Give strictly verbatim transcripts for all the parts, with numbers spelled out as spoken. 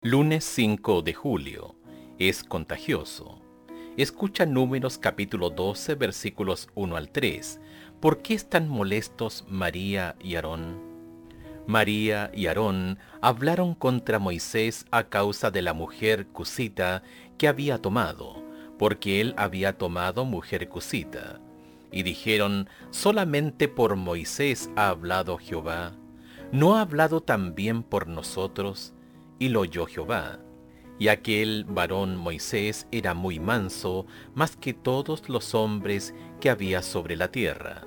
Lunes cinco de julio. Es contagioso. Escucha Números capítulo doce versículos uno al tres. ¿Por qué están molestos María y Aarón? María y Aarón hablaron contra Moisés a causa de la mujer cusita que había tomado, porque él había tomado mujer cusita. Y dijeron: solamente por Moisés ha hablado Jehová, ¿no ha hablado también por nosotros? Y lo oyó Jehová. Y aquel varón Moisés era muy manso, más que todos los hombres que había sobre la tierra.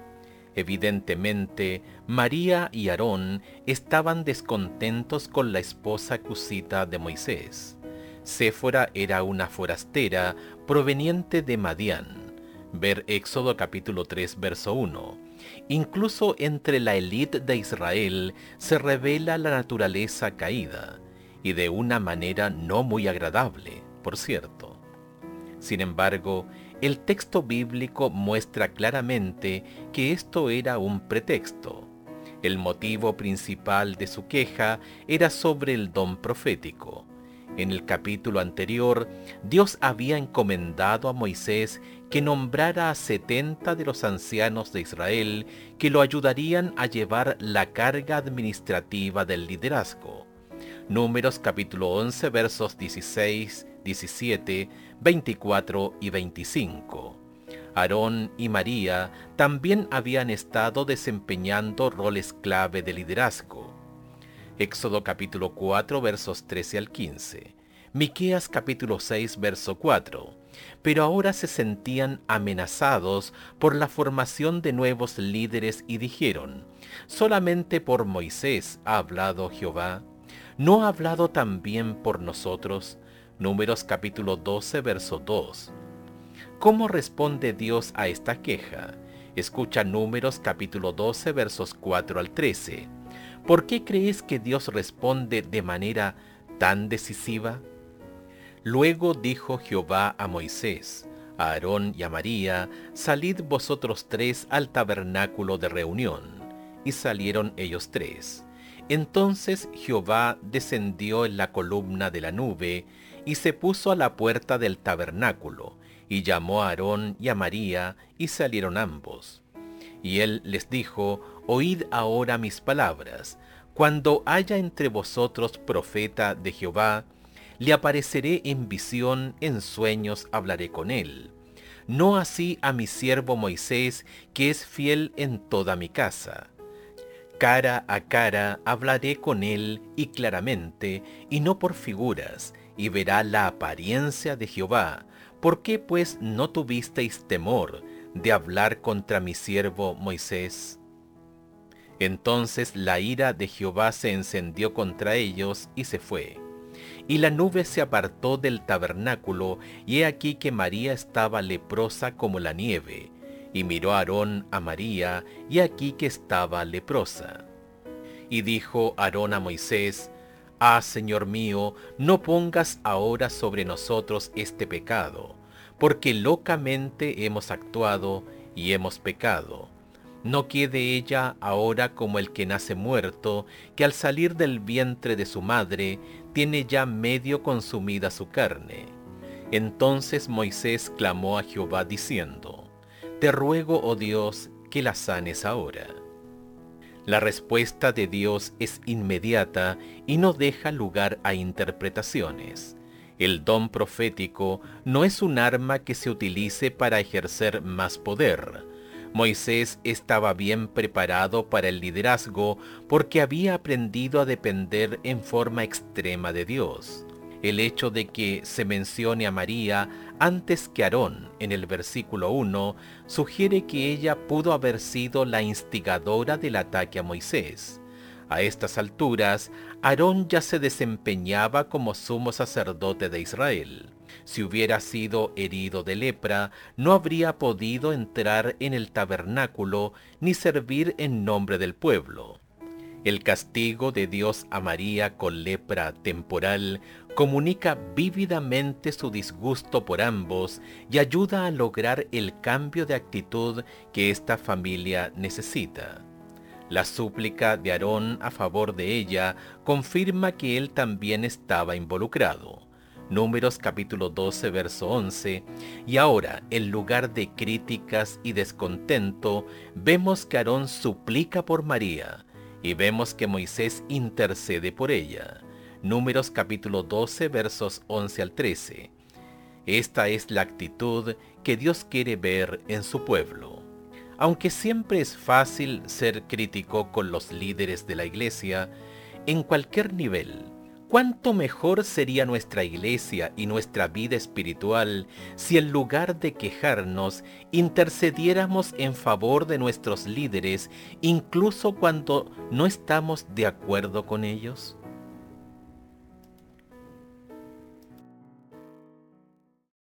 Evidentemente, María y Aarón estaban descontentos con la esposa cusita de Moisés. Séfora era una forastera proveniente de Madián. Ver Éxodo capítulo tres, verso uno. Incluso entre la élite de Israel se revela la naturaleza caída, y de una manera no muy agradable, por cierto. Sin embargo, el texto bíblico muestra claramente que esto era un pretexto. El motivo principal de su queja era sobre el don profético. En el capítulo anterior, Dios había encomendado a Moisés que nombrara a setenta de los ancianos de Israel que lo ayudarían a llevar la carga administrativa del liderazgo. Números capítulo once versos dieciséis, diecisiete, veinticuatro y veinticinco. Aarón y María también habían estado desempeñando roles clave de liderazgo. Éxodo capítulo cuatro versos trece al quince. Miqueas capítulo seis verso cuatro. Pero ahora se sentían amenazados por la formación de nuevos líderes y dijeron: solamente por Moisés ha hablado Jehová, ¿no ha hablado también por nosotros? Números capítulo doce verso dos. ¿Cómo responde Dios a esta queja? Escucha Números capítulo doce versos cuatro al trece. ¿Por qué crees que Dios responde de manera tan decisiva? Luego dijo Jehová a Moisés, a Aarón y a María: salid vosotros tres al tabernáculo de reunión. Y salieron ellos tres. Entonces Jehová descendió en la columna de la nube, y se puso a la puerta del tabernáculo, y llamó a Aarón y a María, y salieron ambos. Y él les dijo: oíd ahora mis palabras. Cuando haya entre vosotros profeta de Jehová, le apareceré en visión, en sueños hablaré con él. No así a mi siervo Moisés, que es fiel en toda mi casa. Cara a cara hablaré con él y claramente, y no por figuras, y verá la apariencia de Jehová. ¿Por qué pues no tuvisteis temor de hablar contra mi siervo Moisés? Entonces la ira de Jehová se encendió contra ellos y se fue. Y la nube se apartó del tabernáculo, y he aquí que María estaba leprosa como la nieve. Y miró a Aarón a María, y aquí que estaba leprosa. Y dijo Aarón a Moisés: Ah, Señor mío, no pongas ahora sobre nosotros este pecado, porque locamente hemos actuado y hemos pecado. No quede ella ahora como el que nace muerto, que al salir del vientre de su madre tiene ya medio consumida su carne. Entonces Moisés clamó a Jehová diciendo: Te ruego, oh Dios, que la sanes ahora. La respuesta de Dios es inmediata y no deja lugar a interpretaciones. El don profético no es un arma que se utilice para ejercer más poder. Moisés estaba bien preparado para el liderazgo porque había aprendido a depender en forma extrema de Dios. El hecho de que se mencione a María antes que Aarón en el versículo uno sugiere que ella pudo haber sido la instigadora del ataque a Moisés. A estas alturas, Aarón ya se desempeñaba como sumo sacerdote de Israel. Si hubiera sido herido de lepra, no habría podido entrar en el tabernáculo ni servir en nombre del pueblo. El castigo de Dios a María con lepra temporal comunica vívidamente su disgusto por ambos y ayuda a lograr el cambio de actitud que esta familia necesita. La súplica de Aarón a favor de ella confirma que él también estaba involucrado. Números capítulo doce, verso once. Y ahora, en lugar de críticas y descontento, vemos que Aarón suplica por María y vemos que Moisés intercede por ella. Números capítulo doce, versos once al trece. Esta es la actitud que Dios quiere ver en su pueblo. Aunque siempre es fácil ser crítico con los líderes de la iglesia, en cualquier nivel, ¿cuánto mejor sería nuestra iglesia y nuestra vida espiritual si en lugar de quejarnos, intercediéramos en favor de nuestros líderes, incluso cuando no estamos de acuerdo con ellos?